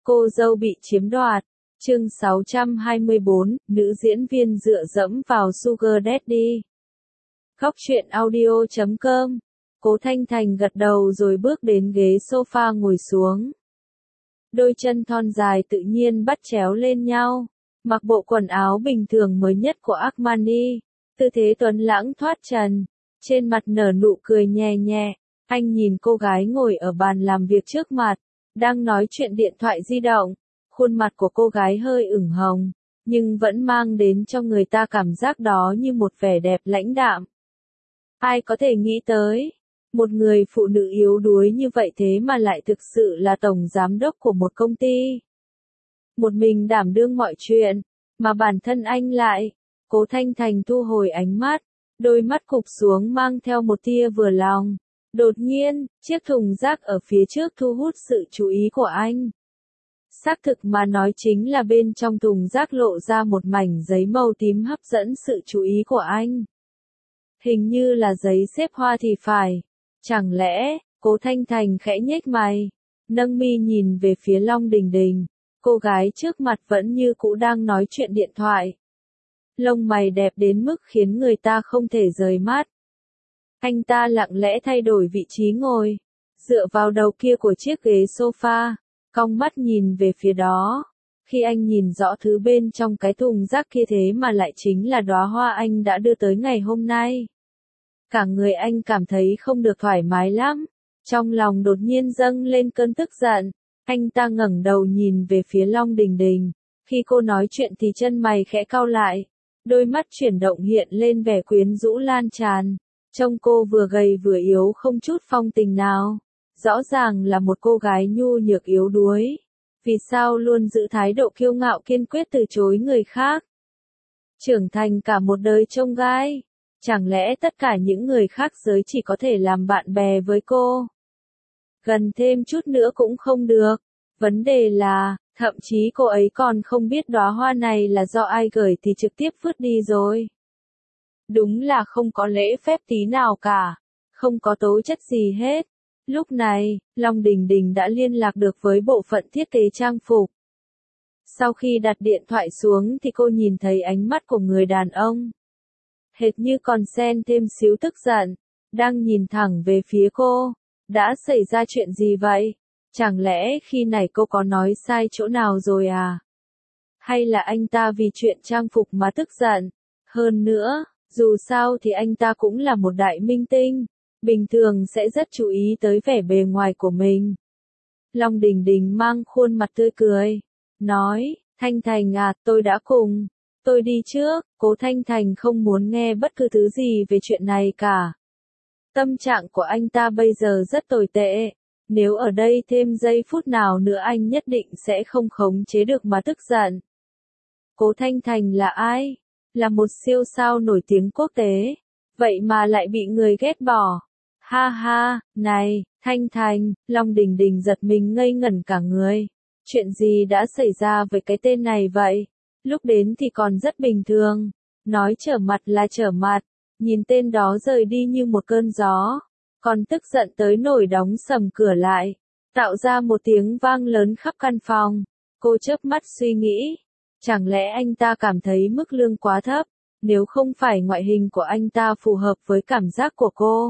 Cô dâu bị chiếm đoạt. Chương 624, nữ diễn viên dựa dẫm vào Sugar Daddy. Góc truyện audio.com. Cố Thanh Thành gật đầu rồi bước đến ghế sofa ngồi xuống. Đôi chân thon dài tự nhiên bắt chéo lên nhau, mặc bộ quần áo bình thường mới nhất của Armani, tư thế tuấn lãng thoát trần, trên mặt nở nụ cười nhẹ nhẹ. Anh nhìn cô gái ngồi ở bàn làm việc trước mặt, đang nói chuyện điện thoại di động. Khuôn mặt của cô gái hơi ửng hồng, nhưng vẫn mang đến cho người ta cảm giác đó như một vẻ đẹp lãnh đạm. Ai có thể nghĩ tới, một người phụ nữ yếu đuối như vậy thế mà lại thực sự là tổng giám đốc của một công ty. Một mình đảm đương mọi chuyện, mà bản thân anh lại. Cố Thanh Thành thu hồi ánh mắt, đôi mắt cụp xuống mang theo một tia vừa lòng. Đột nhiên, chiếc thùng rác ở phía trước thu hút sự chú ý của anh. Xác thực mà nói chính là bên trong thùng rác lộ ra một mảnh giấy màu tím hấp dẫn sự chú ý của anh. Hình như là giấy xếp hoa thì phải. Chẳng lẽ, Cố Thanh Thành khẽ nhếch mày, nâng mi nhìn về phía Long Đình Đình. Cô gái trước mặt vẫn như cũ đang nói chuyện điện thoại. Lông mày đẹp đến mức khiến người ta không thể rời mắt. Anh ta lặng lẽ thay đổi vị trí ngồi, dựa vào đầu kia của chiếc ghế sofa, cong mắt nhìn về phía đó. Khi anh nhìn rõ thứ bên trong cái thùng rác kia thế mà lại chính là đóa hoa anh đã đưa tới ngày hôm nay. Cả người anh cảm thấy không được thoải mái lắm, trong lòng đột nhiên dâng lên cơn tức giận. Anh ta ngẩng đầu nhìn về phía Long Đình Đình, khi cô nói chuyện thì chân mày khẽ cau lại, đôi mắt chuyển động hiện lên vẻ quyến rũ lan tràn. Trông cô vừa gầy vừa yếu không chút phong tình nào, rõ ràng là một cô gái nhu nhược yếu đuối. Vì sao luôn giữ thái độ kiêu ngạo kiên quyết từ chối người khác? Trưởng thành cả một đời trông gai, chẳng lẽ tất cả những người khác giới chỉ có thể làm bạn bè với cô? Gần thêm chút nữa cũng không được. Vấn đề là, thậm chí cô ấy còn không biết đóa hoa này là do ai gửi thì trực tiếp vứt đi rồi. Đúng là không có lễ phép tí nào cả, không có tố chất gì hết. Lúc này, Long Đình Đình đã liên lạc được với bộ phận thiết kế trang phục. Sau khi đặt điện thoại xuống thì cô nhìn thấy ánh mắt của người đàn ông. Hệt như còn xen thêm xíu tức giận, đang nhìn thẳng về phía cô. Đã xảy ra chuyện gì vậy? Chẳng lẽ khi này cô có nói sai chỗ nào rồi à? Hay là anh ta vì chuyện trang phục mà tức giận? Hơn nữa, dù sao thì anh ta cũng là một đại minh tinh, bình thường sẽ rất chú ý tới vẻ bề ngoài của mình. Long Đình Đình mang khuôn mặt tươi cười, nói, Thanh Thành à, tôi đã cùng. Tôi đi trước. Cố Thanh Thành không muốn nghe bất cứ thứ gì về chuyện này cả. Tâm trạng của anh ta bây giờ rất tồi tệ. Nếu ở đây thêm giây phút nào nữa anh nhất định sẽ không khống chế được mà tức giận. Cố Thanh Thành là ai? Là một siêu sao nổi tiếng quốc tế. Vậy mà lại bị người ghét bỏ. Ha ha, này, Thanh Thành. Long Đình Đình giật mình ngây ngẩn cả người. Chuyện gì đã xảy ra với cái tên này vậy? Lúc đến thì còn rất bình thường. Nói trở mặt là trở mặt. Nhìn tên đó rời đi như một cơn gió. Còn tức giận tới nỗi đóng sầm cửa lại, tạo ra một tiếng vang lớn khắp căn phòng. Cô chớp mắt suy nghĩ, chẳng lẽ anh ta cảm thấy mức lương quá thấp, nếu không phải ngoại hình của anh ta phù hợp với cảm giác của cô,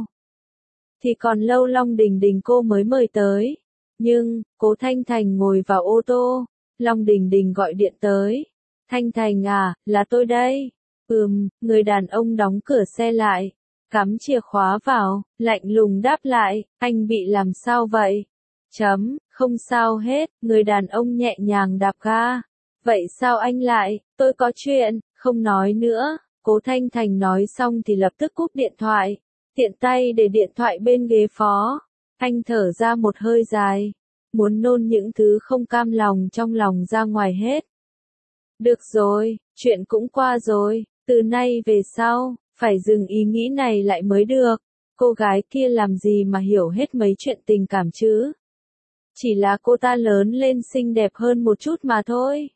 thì còn lâu Long Đình Đình cô mới mời tới. Nhưng, Cố Thanh Thành ngồi vào ô tô, Long Đình Đình gọi điện tới. Thanh Thành à, là tôi đây. Người đàn ông đóng cửa xe lại. Cắm chìa khóa vào, lạnh lùng đáp lại, anh bị làm sao vậy? Không sao hết, người đàn ông nhẹ nhàng đạp ga. Vậy sao anh lại, tôi có chuyện, không nói nữa. Cố Thanh Thành nói xong thì lập tức cúp điện thoại, tiện tay để điện thoại bên ghế phó. Anh thở ra một hơi dài, muốn nôn những thứ không cam lòng trong lòng ra ngoài hết. Được rồi, chuyện cũng qua rồi, từ nay về sau, phải dừng ý nghĩ này lại mới được. Cô gái kia làm gì mà hiểu hết mấy chuyện tình cảm chứ? Chỉ là cô ta lớn lên xinh đẹp hơn một chút mà thôi.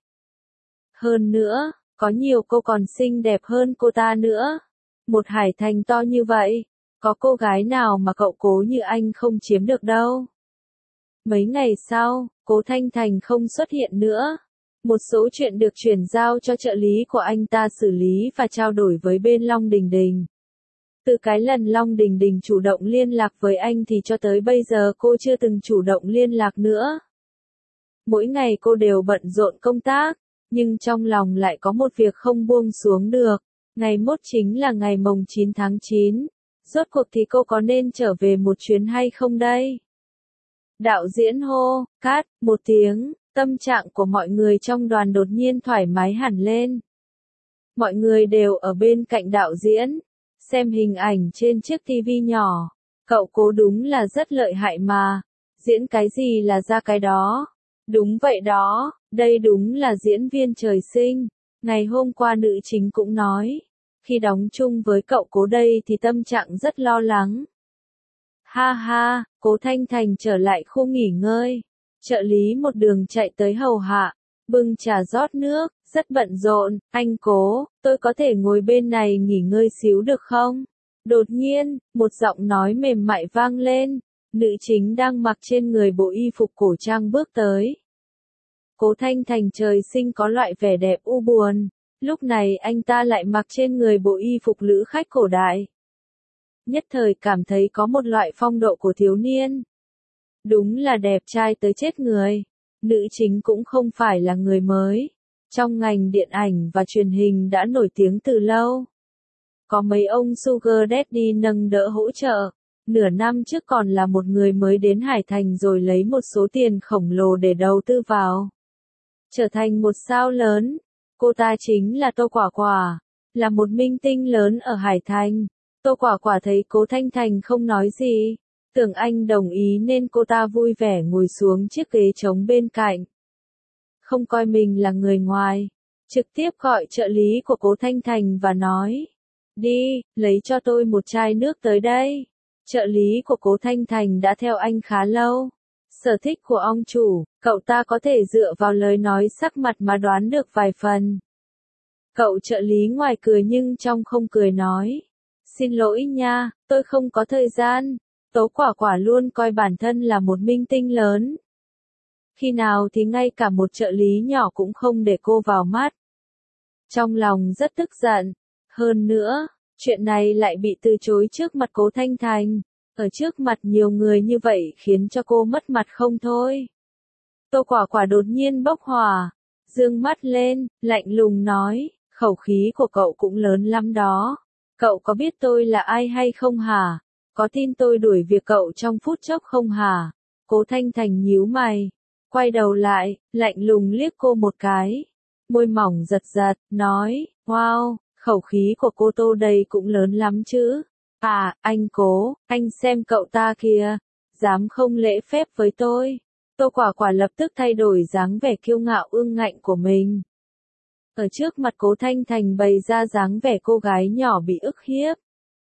Hơn nữa, có nhiều cô còn xinh đẹp hơn cô ta nữa. Một hải thành to như vậy, có cô gái nào mà cậu cố như anh không chiếm được đâu. Mấy ngày sau, Cố Thanh Thành không xuất hiện nữa. Một số chuyện được chuyển giao cho trợ lý của anh ta xử lý và trao đổi với bên Long Đình Đình. Từ cái lần Long Đình Đình chủ động liên lạc với anh thì cho tới bây giờ cô chưa từng chủ động liên lạc nữa. Mỗi ngày cô đều bận rộn công tác, nhưng trong lòng lại có một việc không buông xuống được. Ngày mốt chính là ngày mồng 9 tháng 9. Rốt cuộc thì cô có nên trở về một chuyến hay không đây? Đạo diễn hô, cắt, một tiếng, tâm trạng của mọi người trong đoàn đột nhiên thoải mái hẳn lên. Mọi người đều ở bên cạnh đạo diễn, xem hình ảnh trên chiếc tivi nhỏ. Cậu Cố đúng là rất lợi hại mà, diễn cái gì là ra cái đó. Đúng vậy đó, đây đúng là diễn viên trời sinh. Ngày hôm qua nữ chính cũng nói, khi đóng chung với cậu Cố đây thì tâm trạng rất lo lắng. Ha ha, Cố Thanh Thành trở lại khu nghỉ ngơi. Trợ lý một đường chạy tới hầu hạ, bưng trà rót nước, rất bận rộn. Anh Cố, tôi có thể ngồi bên này nghỉ ngơi xíu được không? Đột nhiên, một giọng nói mềm mại vang lên. Nữ chính đang mặc trên người bộ y phục cổ trang bước tới. Cố Thanh Thành trời sinh có loại vẻ đẹp u buồn. Lúc này anh ta lại mặc trên người bộ y phục lữ khách cổ đại. Nhất thời cảm thấy có một loại phong độ của thiếu niên. Đúng là đẹp trai tới chết người. Nữ chính cũng không phải là người mới. Trong ngành điện ảnh và truyền hình đã nổi tiếng từ lâu. Có mấy ông Sugar Daddy nâng đỡ hỗ trợ. Nửa năm trước còn là một người mới đến Hải Thành rồi lấy một số tiền khổng lồ để đầu tư vào. Trở thành một sao lớn. Cô ta chính là Tô Quả Quả. Là một minh tinh lớn ở Hải Thành. Tô Quả Quả thấy Cố Thanh Thành không nói gì. Tưởng anh đồng ý nên cô ta vui vẻ ngồi xuống chiếc ghế trống bên cạnh. Không coi mình là người ngoài. Trực tiếp gọi trợ lý của Cố Thanh Thành và nói. Đi, lấy cho tôi một chai nước tới đây. Trợ lý của Cố Thanh Thành đã theo anh khá lâu. Sở thích của ông chủ, cậu ta có thể dựa vào lời nói sắc mặt mà đoán được vài phần. Cậu trợ lý ngoài cười nhưng trong không cười nói. Xin lỗi nha, tôi không có thời gian. Tố Quả Quả luôn coi bản thân là một minh tinh lớn. Khi nào thì ngay cả một trợ lý nhỏ cũng không để cô vào mắt. Trong lòng rất tức giận. Hơn nữa, chuyện này lại bị từ chối trước mặt Cố Thanh Thành. Ở trước mặt nhiều người như vậy khiến cho cô mất mặt không thôi. Tô Quả Quả đột nhiên bốc hỏa, dương mắt lên, lạnh lùng nói, khẩu khí của cậu cũng lớn lắm đó. Cậu có biết tôi là ai hay không hả? Có tin tôi đuổi việc cậu trong phút chốc không hả? Cố Thanh Thành nhíu mày, quay đầu lại, lạnh lùng liếc cô một cái. Môi mỏng giật giật, nói, wow, khẩu khí của cô Tô đây cũng lớn lắm chứ. À, anh Cố, anh xem cậu ta kìa, dám không lễ phép với tôi. Tô Quả Quả lập tức thay đổi dáng vẻ kiêu ngạo ương ngạnh của mình. Ở trước mặt Cố Thanh Thành bày ra dáng vẻ cô gái nhỏ bị ức hiếp.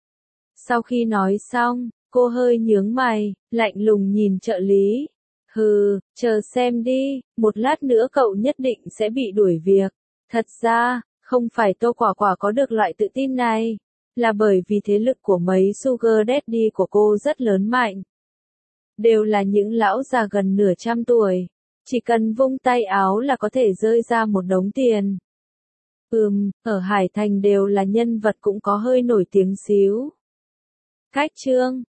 Sau khi nói xong, cô hơi nhướng mày, lạnh lùng nhìn trợ lý. Hừ, chờ xem đi, một lát nữa cậu nhất định sẽ bị đuổi việc. Thật ra, không phải Tô Quả Quả có được loại tự tin này, là bởi vì thế lực của mấy Sugar Daddy của cô rất lớn mạnh. Đều là những lão già gần nửa trăm tuổi, chỉ cần vung tay áo là có thể rơi ra một đống tiền. Ở Hải Thành đều là nhân vật cũng có hơi nổi tiếng xíu. Cách chương